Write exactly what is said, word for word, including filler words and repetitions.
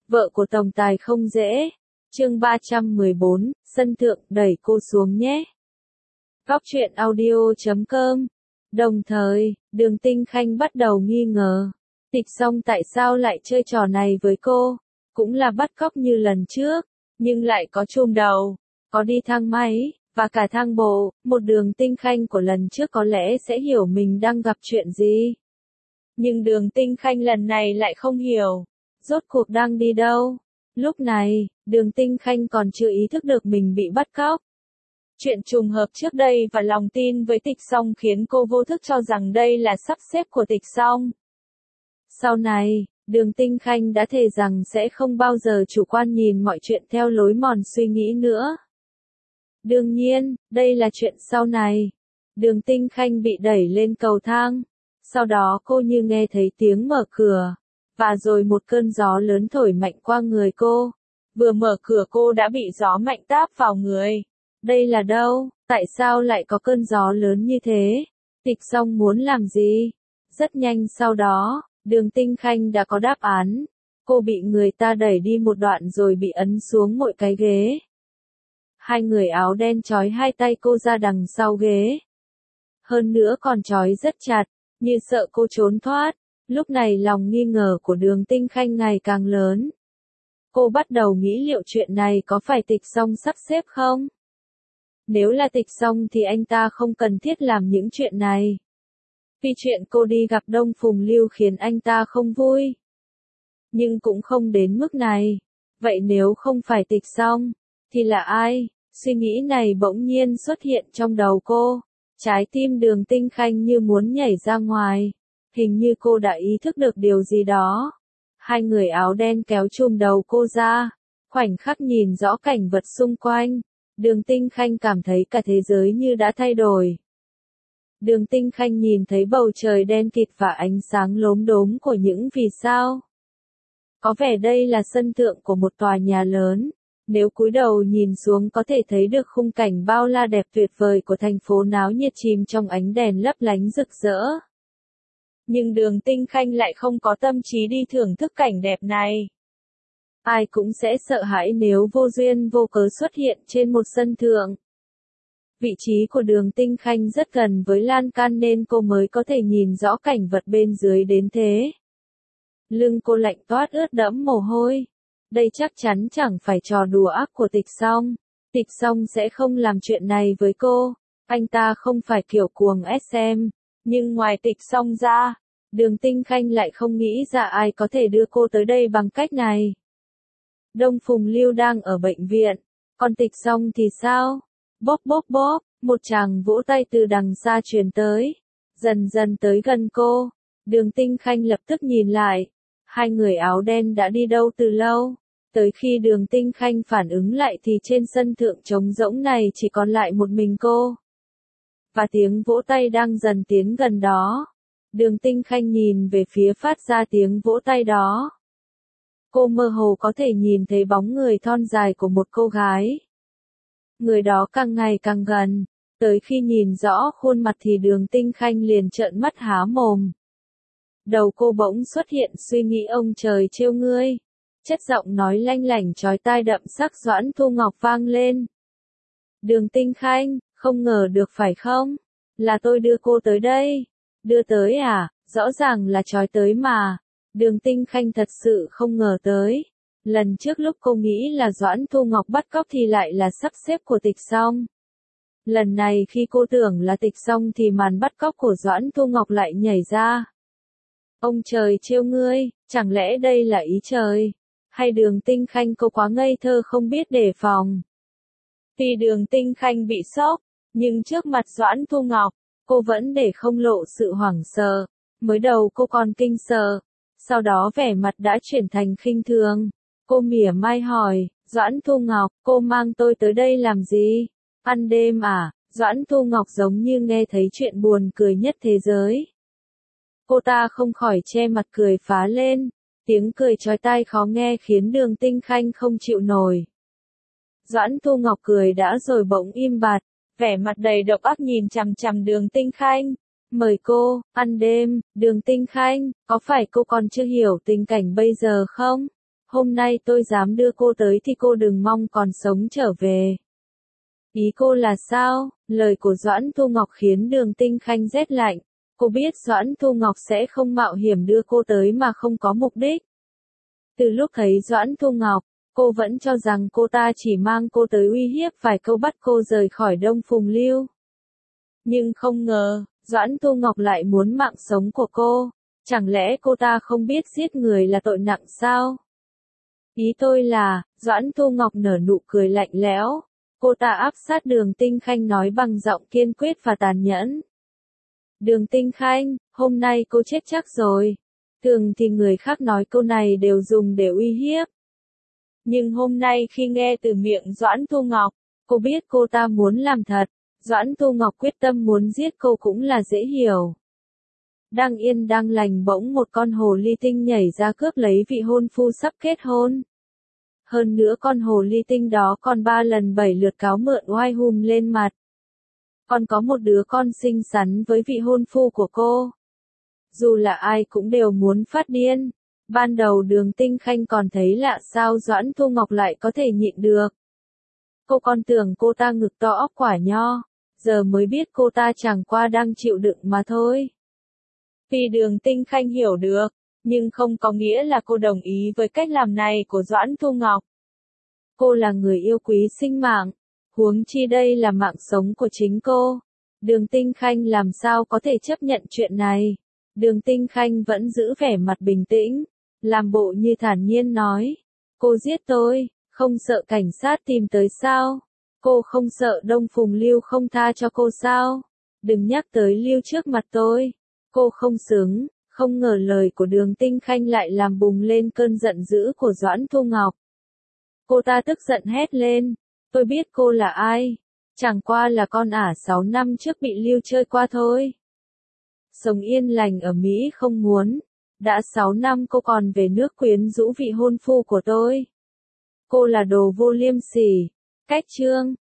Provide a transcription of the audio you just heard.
Vợ của tổng tài không dễ. Chương ba trăm mười bốn, sân thượng đẩy cô xuống nhé. Góc truyện audio chấm com. Đồng thời, Đường Tinh Khanh bắt đầu nghi ngờ. Tịch Song tại sao lại chơi trò này với cô? Cũng là bắt cóc như lần trước, nhưng lại có chùm đầu, có đi thang máy, và cả thang bộ. Một Đường Tinh Khanh của lần trước có lẽ sẽ hiểu mình đang gặp chuyện gì. Nhưng Đường Tinh Khanh lần này lại không hiểu. Rốt cuộc đang đi đâu? Lúc này, Đường Tinh Khanh còn chưa ý thức được mình bị bắt cóc. Chuyện trùng hợp trước đây và lòng tin với Tịch Song khiến cô vô thức cho rằng đây là sắp xếp của Tịch Song. Sau này, Đường Tinh Khanh đã thề rằng sẽ không bao giờ chủ quan nhìn mọi chuyện theo lối mòn suy nghĩ nữa. Đương nhiên, đây là chuyện sau này. Đường Tinh Khanh bị đẩy lên cầu thang. Sau đó cô như nghe thấy tiếng mở cửa. Và rồi một cơn gió lớn thổi mạnh qua người cô. Vừa mở cửa cô đã bị gió mạnh táp vào người. Đây là đâu? Tại sao lại có cơn gió lớn như thế? Tịch Song muốn làm gì? Rất nhanh sau đó, Đường Tinh Khanh đã có đáp án. Cô bị người ta đẩy đi một đoạn rồi bị ấn xuống một cái ghế. Hai người áo đen trói hai tay cô ra đằng sau ghế. Hơn nữa còn trói rất chặt, như sợ cô trốn thoát. Lúc này lòng nghi ngờ của Đường Tinh Khanh ngày càng lớn. Cô bắt đầu nghĩ liệu chuyện này có phải Tịch Song sắp xếp không? Nếu là Tịch Song thì anh ta không cần thiết làm những chuyện này. Vì chuyện cô đi gặp Đông Phùng Lưu khiến anh ta không vui. Nhưng cũng không đến mức này. Vậy nếu không phải Tịch Song, thì là ai? Suy nghĩ này bỗng nhiên xuất hiện trong đầu cô. Trái tim Đường Tinh Khanh như muốn nhảy ra ngoài. Hình như cô đã ý thức được điều gì đó. Hai người áo đen kéo chùm đầu cô ra. Khoảnh khắc nhìn rõ cảnh vật xung quanh. Đường Tinh Khanh cảm thấy cả thế giới như đã thay đổi. Đường Tinh Khanh nhìn thấy bầu trời đen kịt và ánh sáng lốm đốm của những vì sao. Có vẻ đây là sân thượng của một tòa nhà lớn. Nếu cúi đầu nhìn xuống có thể thấy được khung cảnh bao la đẹp tuyệt vời của thành phố náo nhiệt chìm trong ánh đèn lấp lánh rực rỡ. Nhưng Đường Tinh Khanh lại không có tâm trí đi thưởng thức cảnh đẹp này. Ai cũng sẽ sợ hãi nếu vô duyên vô cớ xuất hiện trên một sân thượng. Vị trí của Đường Tinh Khanh rất gần với lan can nên cô mới có thể nhìn rõ cảnh vật bên dưới đến thế. Lưng cô lạnh toát ướt đẫm mồ hôi. Đây chắc chắn chẳng phải trò đùa ác của Tịch Song. Tịch Song sẽ không làm chuyện này với cô. Anh ta không phải kiểu cuồng ét em. Nhưng ngoài Tịch Song ra, Đường Tinh Khanh lại không nghĩ ra ai có thể đưa cô tới đây bằng cách này. Đông Phùng Lưu đang ở bệnh viện, còn Tịch Song thì sao? Bóp bóp bóp, một chàng vỗ tay từ đằng xa truyền tới, dần dần tới gần cô. Đường Tinh Khanh lập tức nhìn lại, hai người áo đen đã đi đâu từ lâu. Tới khi Đường Tinh Khanh phản ứng lại thì trên sân thượng trống rỗng này chỉ còn lại một mình cô. Và tiếng vỗ tay đang dần tiến gần đó. Đường Tinh Khanh nhìn về phía phát ra tiếng vỗ tay đó. Cô mơ hồ có thể nhìn thấy bóng người thon dài của một cô gái. Người đó càng ngày càng gần, tới khi nhìn rõ khuôn mặt thì Đường Tinh Khanh liền trợn mắt há mồm. Đầu cô bỗng xuất hiện suy nghĩ ông trời trêu ngươi. Chất giọng nói lanh lảnh chói tai đậm sắc Doãn Thu Ngọc vang lên. Đường Tinh Khanh, không ngờ được phải không? Là tôi đưa cô tới đây. Đưa tới à? Rõ ràng là trói tới mà. Đường Tinh Khanh thật sự không ngờ tới. Lần trước lúc cô nghĩ là Doãn Thu Ngọc bắt cóc thì lại là sắp xếp của Tịch Song. Lần này khi cô tưởng là Tịch Song thì màn bắt cóc của Doãn Thu Ngọc lại nhảy ra. Ông trời trêu ngươi, chẳng lẽ đây là ý trời? Hay Đường Tinh Khanh cô quá ngây thơ không biết đề phòng? Vì Đường Tinh Khanh bị sốc, nhưng trước mặt Doãn Thu Ngọc, cô vẫn để không lộ sự hoảng sợ. Mới đầu cô còn kinh sợ, sau đó vẻ mặt đã chuyển thành khinh thường. Cô mỉa mai hỏi, Doãn Thu Ngọc, cô mang tôi tới đây làm gì? Ăn đêm à? Doãn Thu Ngọc giống như nghe thấy chuyện buồn cười nhất thế giới. Cô ta không khỏi che mặt cười phá lên, tiếng cười chói tai khó nghe khiến Đường Tinh Khanh không chịu nổi. Doãn Thu Ngọc cười đã rồi bỗng im bặt, vẻ mặt đầy độc ác nhìn chằm chằm Đường Tinh Khanh. Mời cô, ăn đêm. Đường Tinh Khanh, có phải cô còn chưa hiểu tình cảnh bây giờ không? Hôm nay tôi dám đưa cô tới thì cô đừng mong còn sống trở về. Ý cô là sao? Lời của Doãn Thu Ngọc khiến Đường Tinh Khanh rét lạnh. Cô biết Doãn Thu Ngọc sẽ không mạo hiểm đưa cô tới mà không có mục đích. Từ lúc thấy Doãn Thu Ngọc, cô vẫn cho rằng cô ta chỉ mang cô tới uy hiếp vài câu bắt cô rời khỏi Đông Phùng Lưu. Nhưng không ngờ, Doãn Thu Ngọc lại muốn mạng sống của cô. Chẳng lẽ cô ta không biết giết người là tội nặng sao? Ý tôi là, Doãn Thu Ngọc nở nụ cười lạnh lẽo. Cô ta áp sát Đường Tinh Khanh nói bằng giọng kiên quyết và tàn nhẫn. Đường Tinh Khanh, hôm nay cô chết chắc rồi. Thường thì người khác nói câu này đều dùng để uy hiếp. Nhưng hôm nay khi nghe từ miệng Doãn Thu Ngọc, cô biết cô ta muốn làm thật. Doãn Thu Ngọc quyết tâm muốn giết cô cũng là dễ hiểu. Đang yên đang lành bỗng một con hồ ly tinh nhảy ra cướp lấy vị hôn phu sắp kết hôn. Hơn nữa con hồ ly tinh đó còn ba lần bảy lượt cáo mượn oai hùm lên mặt. Còn có một đứa con xinh xắn với vị hôn phu của cô. Dù là ai cũng đều muốn phát điên. Ban đầu Đường Tinh Khanh còn thấy lạ sao Doãn Thu Ngọc lại có thể nhịn được. Cô còn tưởng cô ta ngực to óc quả nho. Giờ mới biết cô ta chẳng qua đang chịu đựng mà thôi. Vì Đường Tinh Khanh hiểu được, nhưng không có nghĩa là cô đồng ý với cách làm này của Doãn Thu Ngọc. Cô là người yêu quý sinh mạng, huống chi đây là mạng sống của chính cô. Đường Tinh Khanh làm sao có thể chấp nhận chuyện này. Đường Tinh Khanh vẫn giữ vẻ mặt bình tĩnh, làm bộ như thản nhiên nói. Cô giết tôi, không sợ cảnh sát tìm tới sao? Cô không sợ Đông Phùng Lưu không tha cho cô sao? Đừng nhắc tới Lưu trước mặt tôi. Cô không xứng. Không ngờ lời của Đường Tinh Khanh lại làm bùng lên cơn giận dữ của Doãn Thu Ngọc. Cô ta tức giận hét lên. Tôi biết cô là ai. Chẳng qua là con ả sáu năm trước bị Lưu chơi qua thôi. Sống yên lành ở Mỹ không muốn. Đã sáu năm cô còn về nước quyến rũ vị hôn phu của tôi. Cô là đồ vô liêm sỉ. Cách chương.